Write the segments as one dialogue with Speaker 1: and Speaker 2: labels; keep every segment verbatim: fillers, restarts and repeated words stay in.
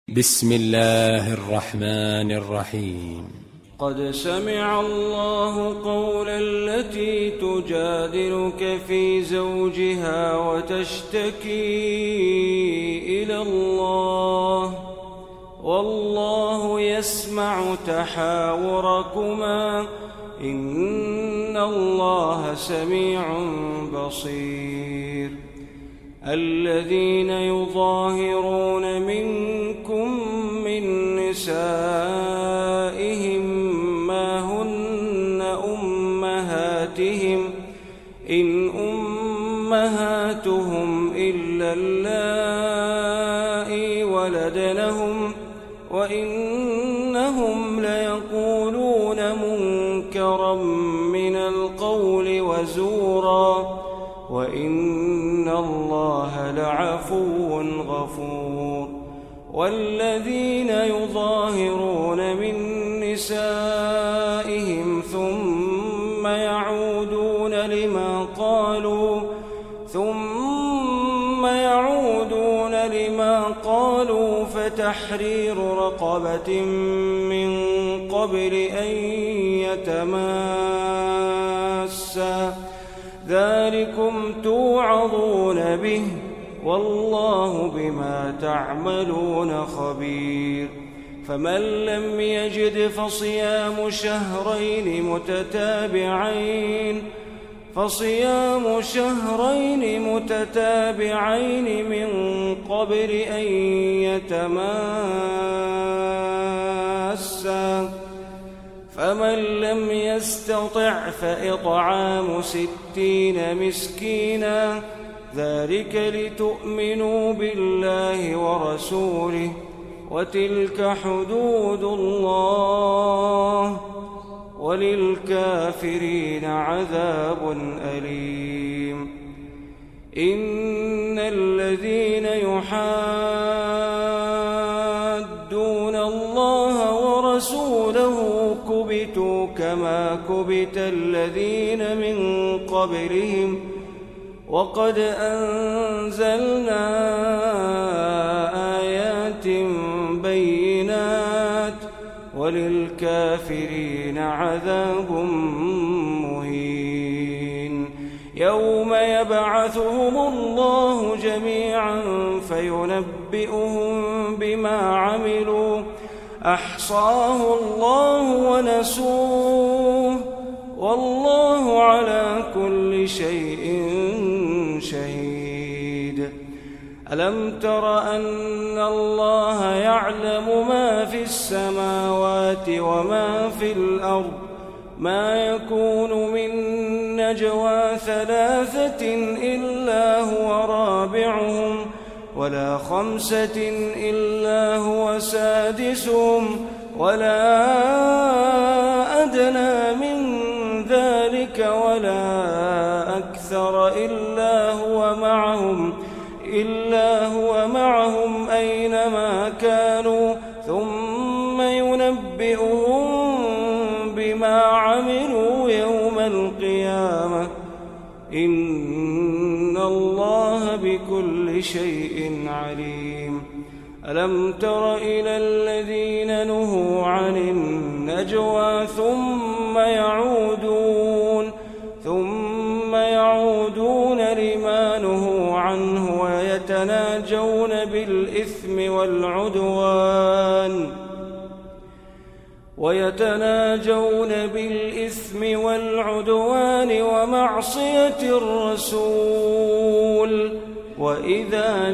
Speaker 1: بسم الله الرحمن الرحيم.
Speaker 2: قد سمع الله قول التي تجادلك في زوجها وتشتكي إلى الله والله يسمع تحاوركما إن الله سميع بصير. الذين يظاهرون منكم من نسائهم ما هن أمهاتهم إن أمهاتهم إلا اللائي ولدنهم وإنهم ليقولون منكرا من القول وزورا وإن الله لعفو غفور. والذين يظاهرون من نسائهم ثم يعودون لما قالوا ثم يعودون لما قالوا فتحرير رقبة من قبل أن يتماسا ذلكم توعظون به والله بما تعملون خبير. فمن لم يجد فصيام شهرين متتابعين فصيام شهرين متتابعين من قبل أن يتماسا فمن لم يستطع فإطعام ستين مسكينا ذلك لتؤمنوا بالله ورسوله وتلك حدود الله وللكافرين عذاب أليم. إن الذين يحادون الله ورسوله كبتوا كما كبت الذين من قبلهم وقد أنزلنا آيات بينات وللكافرين عذاب مهين. يوم يبعثهم الله جميعا فينبئهم بما عملوا أحصاه الله ونسوه والله على كل شيء شهيد. ألم تر أن الله يعلم ما في السماوات وما في الأرض ما يكون من نجوى ثلاثة إلا هو رابعهم ولا خمسة إلا هو سادسهم ولا أدنى من ذلك ولا أكثر إلا هو معهم إلا هو معهم أينما كانوا ثم ينبئهم بما عملوا يوم القيامة إن الله بكل شيء عليم. ألم تر إلى الذين نهوا عن النجوى ثم يعودون ثم يعودون لما نهوا عنه ويتناجون بالإثم والعدوان ويتناجون بالإثم والعدوان ومعصية الرسول وإذا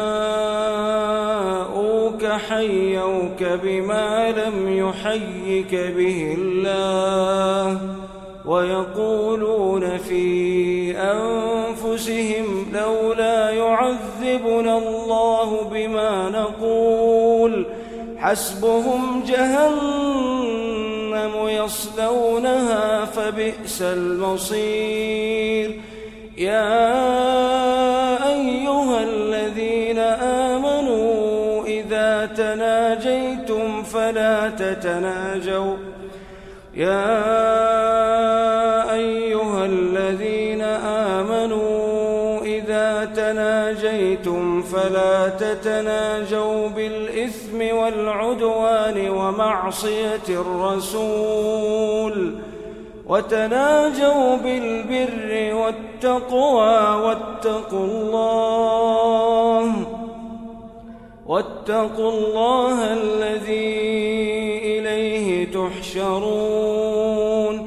Speaker 2: جاءوك حيوك بما لم يحيك به الله ويقولون في أنفسهم لولا يعذبنا الله بما نقول حسبهم جهنم يصلونها فبئس المصير. يا أيها الذين آمنوا إذا تناجيتم فلا تتناجوا يا أيها الذين آمنوا إذا تناجيتم فلا فلا تتناجوا بالإثم والعدوان ومعصية الرسول وتناجوا بالبر والتقوى واتقوا الله واتقوا الله الذي إليه تحشرون.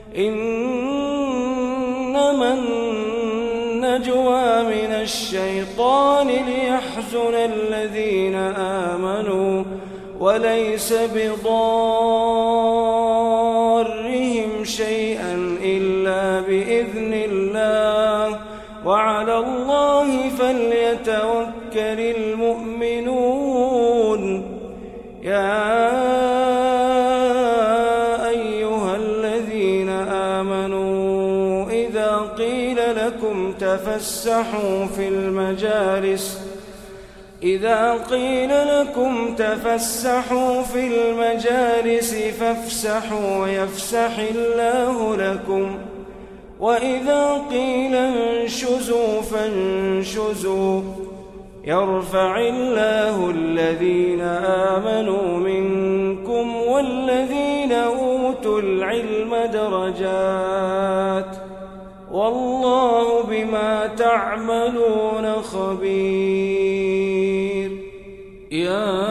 Speaker 2: إنما النجوى من الشيطان ليحزن الذين آمنوا وليس بضارهم شيئا إلا بإذن الله وعلى الله فليتوكل المؤمنون. يا أيها الذين آمنوا إذا قيل لكم تفسحوا في المجالس إذا قيل لكم تفسحوا في المجالس فافسحوا يفسح الله لكم وإذا قيل انشزوا فانشزوا يرفع الله الذين آمنوا منكم والذين أوتوا العلم درجات والله بما تعملون خبير. يا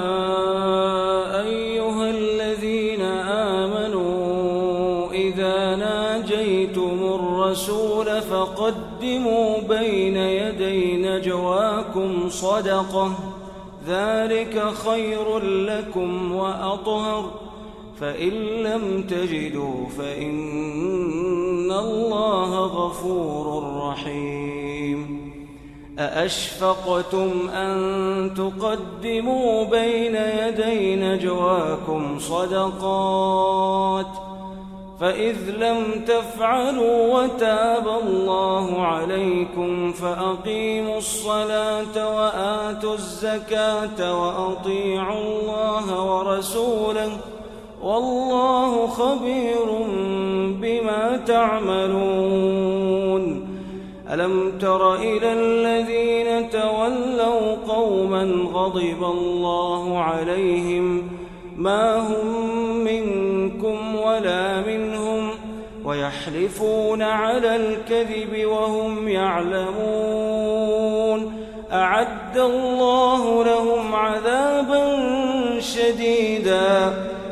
Speaker 2: أيها الذين آمنوا إذا ناجيتم الرسول فقدموا بين يدي نجواكم صدقة ذلك خير لكم وأطهر فإن لم تجدوا فإن الله غفور رحيم. أأشفقتم أن تقدموا بين يدي نجواكم صدقات فإذ لم تفعلوا وتاب الله عليكم فأقيموا الصلاة وآتوا الزكاة وأطيعوا الله ورسوله والله خبير بما تعملون. ألم تر إلى الذين تولوا قوما غضب الله عليهم ما هم منكم ولا منهم ويحلفون على الكذب وهم يعلمون أعد الله لهم عذابا شديدا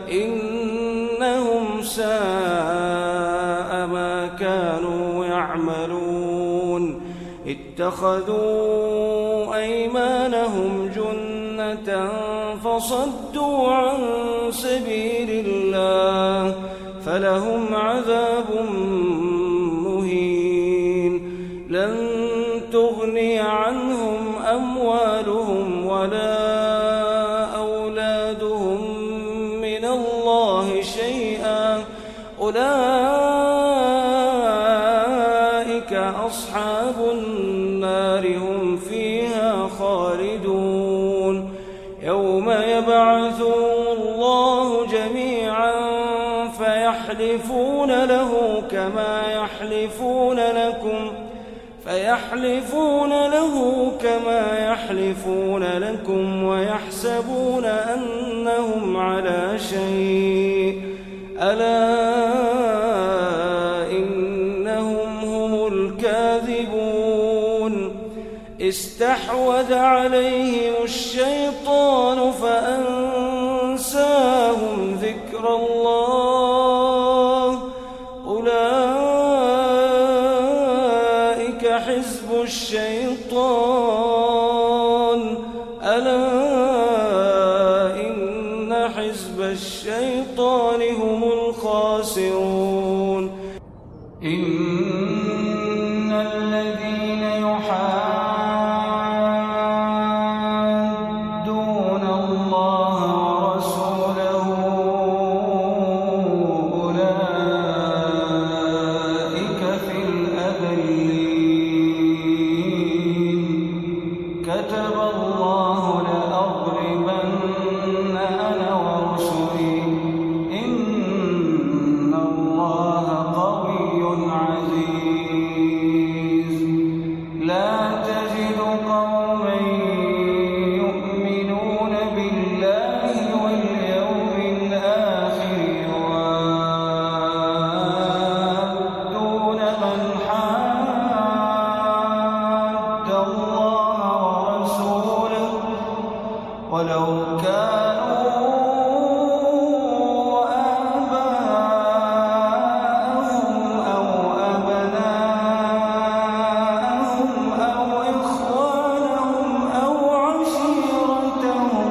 Speaker 2: إنهم ساء ما كانوا يعملون. اتخذوا أيمانهم جنة فصدوا عن سبيل الله فلهم عذاب مهين. لن تغني عنهم أموالهم ولا أولادهم من الله شيئا أولئك أصحاب النار هم فيها خالدون. يوم يبعثهم الله جميعا فيحلفون له كما يحلفون لكم فيحلفون له كما يحلفون لكم ويحسبون أنهم على شيء ألا إنهم هم الكاذبون. استحوذ عليهم الشيطان فأنساهم ذكر الله أولئك حزب الشيطان ألا إن حزب الشيطان هم الخاسرون. إن الذين يحادون الله ورسوله أولئك في الأذلين. كتب الله لأغلبن أنا ورسلي إن الله قوي عزيز. ولو كانوا آباءهم أو أبناءهم أو إخوانهم أو عشيرتهم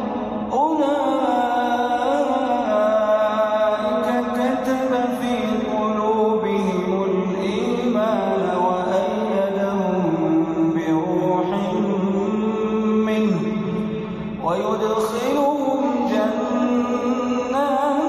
Speaker 2: أولئك كتب في قلوبهم الإيمان وأيدهم بروح منه ويدخلهم جنات